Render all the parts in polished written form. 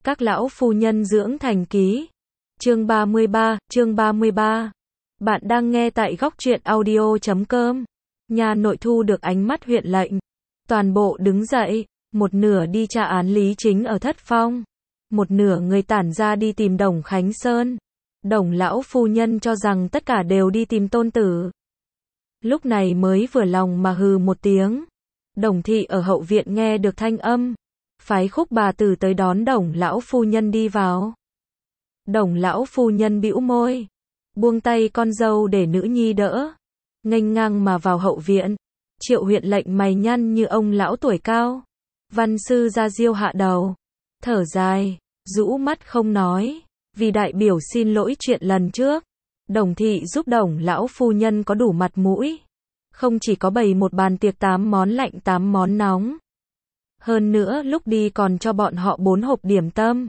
Các lão phu nhân dưỡng thành ký. Chương 33. Bạn đang nghe tại góc truyện audio.com. Nhà nội thu được ánh mắt huyện lệnh. Toàn bộ đứng dậy, một nửa đi tra án Lý Chính ở Thất Phong. Một nửa người tản ra đi tìm Đồng Khánh Sơn. Đồng lão phu nhân cho rằng tất cả đều đi tìm tôn tử. Lúc này mới vừa lòng mà hừ một tiếng. Đồng thị ở hậu viện nghe được thanh âm. Phái Khúc bà tử tới đón Đồng lão phu nhân đi vào. Đồng lão phu nhân bĩu môi, buông tay con dâu để nữ nhi đỡ, nghênh ngang mà vào hậu viện. Triệu huyện lệnh mày nhăn như ông lão tuổi cao. Văn sư ra diêu hạ đầu, thở dài, rũ mắt không nói, vì đại biểu xin lỗi chuyện lần trước. Đồng thị giúp Đồng lão phu nhân có đủ mặt mũi, không chỉ có bày một bàn tiệc 8 món lạnh 8 món nóng. Hơn nữa lúc đi còn cho bọn họ 4 hộp điểm tâm.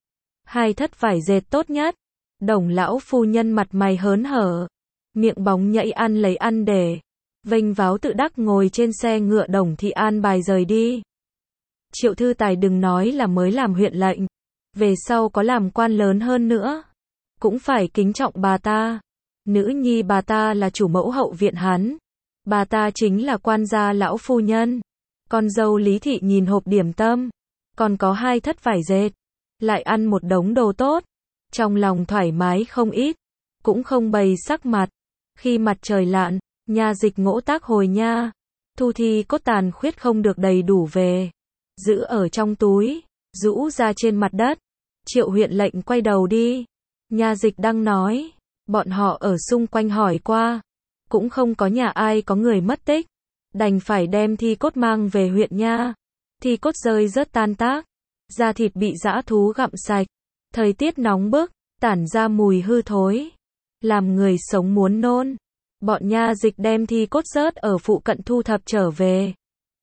2 thất vải dệt tốt nhất. Đồng lão phu nhân mặt mày hớn hở, miệng bóng nhảy ăn lấy ăn để, vênh váo tự đắc ngồi trên xe ngựa Đồng thị an bài rời đi. Triệu Thư Tài đừng nói là mới làm huyện lệnh, về sau có làm quan lớn hơn nữa, cũng phải kính trọng bà ta. Nữ nhi bà ta là chủ mẫu hậu viện hắn, bà ta chính là quan gia lão phu nhân. Con dâu Lý thị nhìn hộp điểm tâm, còn có 2 thất vải dệt, lại ăn một đống đồ tốt, trong lòng thoải mái không ít, cũng không bày sắc mặt. Khi mặt trời lặn, nha dịch Ngỗ Tác hồi nha, thu thi cốt tàn khuyết không được đầy đủ về, giữ ở trong túi, rũ ra trên mặt đất. Triệu huyện lệnh quay đầu đi, nha dịch đang nói, bọn họ ở xung quanh hỏi qua, cũng không có nhà ai có người mất tích, đành phải đem thi cốt mang về huyện nha. Thi cốt rơi rớt tan tác, da thịt bị dã thú gặm sạch, thời tiết nóng bức, tản ra mùi hư thối, làm người sống muốn nôn. Bọn nha dịch đem thi cốt rớt ở phụ cận thu thập trở về.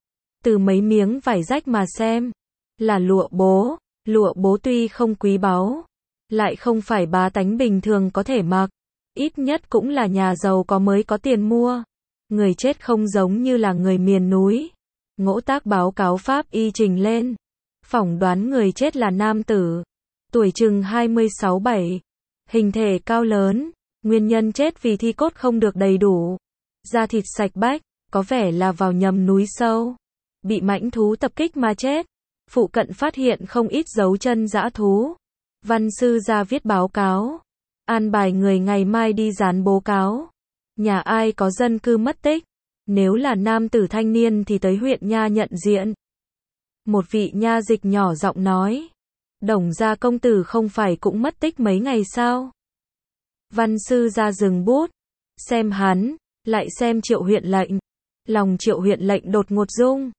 Từ mấy miếng vải rách mà xem, là lụa bố. Lụa bố tuy không quý báu, lại không phải bá tánh bình thường có thể mặc, ít nhất cũng là nhà giàu có mới có tiền mua. Người chết không giống như là người miền núi. Ngỗ Tác báo cáo pháp y trình lên, phỏng đoán người chết là nam tử, tuổi chừng 26-7, hình thể cao lớn, nguyên nhân chết vì thi cốt không được đầy đủ, da thịt sạch bách, có vẻ là vào nhầm núi sâu, bị mãnh thú tập kích mà chết. Phụ cận phát hiện không ít dấu chân dã thú. Văn sư ra viết báo cáo, an bài người ngày mai đi dán bố cáo. Nhà ai có dân cư mất tích, nếu là nam tử thanh niên thì tới huyện nha nhận diện. Một vị nha dịch nhỏ giọng nói, Đồng gia công tử không phải cũng mất tích mấy ngày sao? Văn sư ra dừng bút, xem hắn, lại xem Triệu huyện lệnh. Lòng Triệu huyện lệnh đột ngột rung.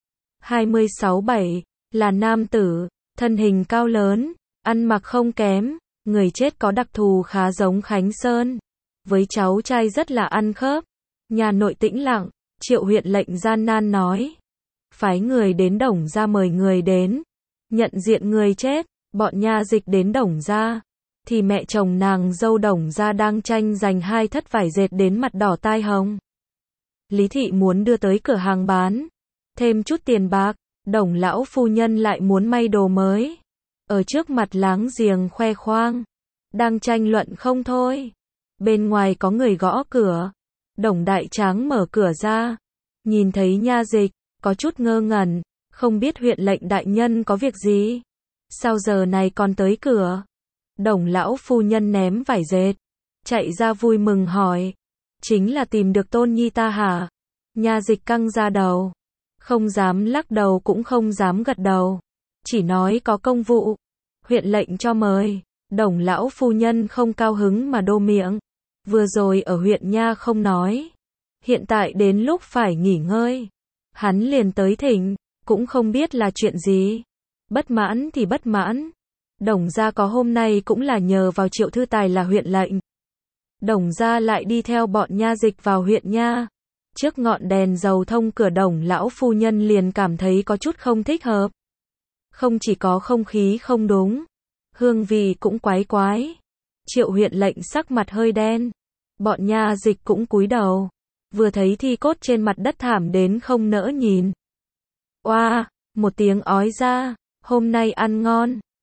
26-7, là nam tử, thân hình cao lớn, ăn mặc không kém, người chết có đặc thù khá giống Khánh Sơn, với cháu trai rất là ăn khớp. Nhà nội tĩnh lặng, Triệu huyện lệnh gian nan nói, phái người đến Đồng gia mời người đến, nhận diện người chết. Bọn nha dịch đến Đồng gia, thì mẹ chồng nàng dâu Đồng gia đang tranh giành 2 thất vải dệt đến mặt đỏ tai hồng. Lý thị muốn đưa tới cửa hàng bán, thêm chút tiền bạc. Đồng lão phu nhân lại muốn may đồ mới, ở trước mặt láng giềng khoe khoang, đang tranh luận không thôi. Bên ngoài có người gõ cửa, Đồng đại tráng mở cửa ra, nhìn thấy nha dịch, có chút ngơ ngẩn, không biết huyện lệnh đại nhân có việc gì, sao giờ này còn tới cửa. Đồng lão phu nhân ném vải dệt, chạy ra vui mừng hỏi, chính là tìm được tôn nhi ta hả? Nha dịch căng ra đầu, không dám lắc đầu cũng không dám gật đầu, chỉ nói có công vụ, huyện lệnh cho mời. Đồng lão phu nhân không cao hứng mà đô miệng, vừa rồi ở huyện nha không nói, hiện tại đến lúc phải nghỉ ngơi, hắn liền tới thỉnh, cũng không biết là chuyện gì. Bất mãn thì bất mãn, Đồng gia có hôm nay cũng là nhờ vào Triệu Thư Tài là huyện lệnh. Đồng gia lại đi theo bọn nha dịch vào huyện nha. Trước ngọn đèn dầu thông cửa, Đồng lão phu nhân liền cảm thấy có chút không thích hợp. Không chỉ có không khí không đúng, hương vị cũng quái quái. Triệu huyện lệnh sắc mặt hơi đen, bọn nha dịch cũng cúi đầu, vừa thấy thi cốt trên mặt đất thảm đến không nỡ nhìn. Oa, một tiếng ói ra, hôm nay ăn ngon,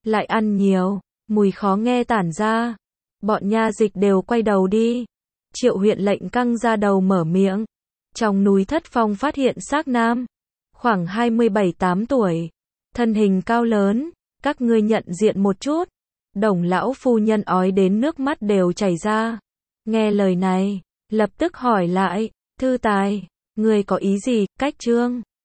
lại ăn nhiều, mùi khó nghe tản ra. Bọn nha dịch đều quay đầu đi. Triệu huyện lệnh căng ra đầu mở miệng. Trong núi Thất Phong phát hiện xác nam, khoảng 27-8 tuổi, thân hình cao lớn, các ngươi nhận diện một chút. Đồng lão phu nhân ói đến nước mắt đều chảy ra. Nghe lời này, lập tức hỏi lại, thư tài, ngươi có ý gì, cách trương?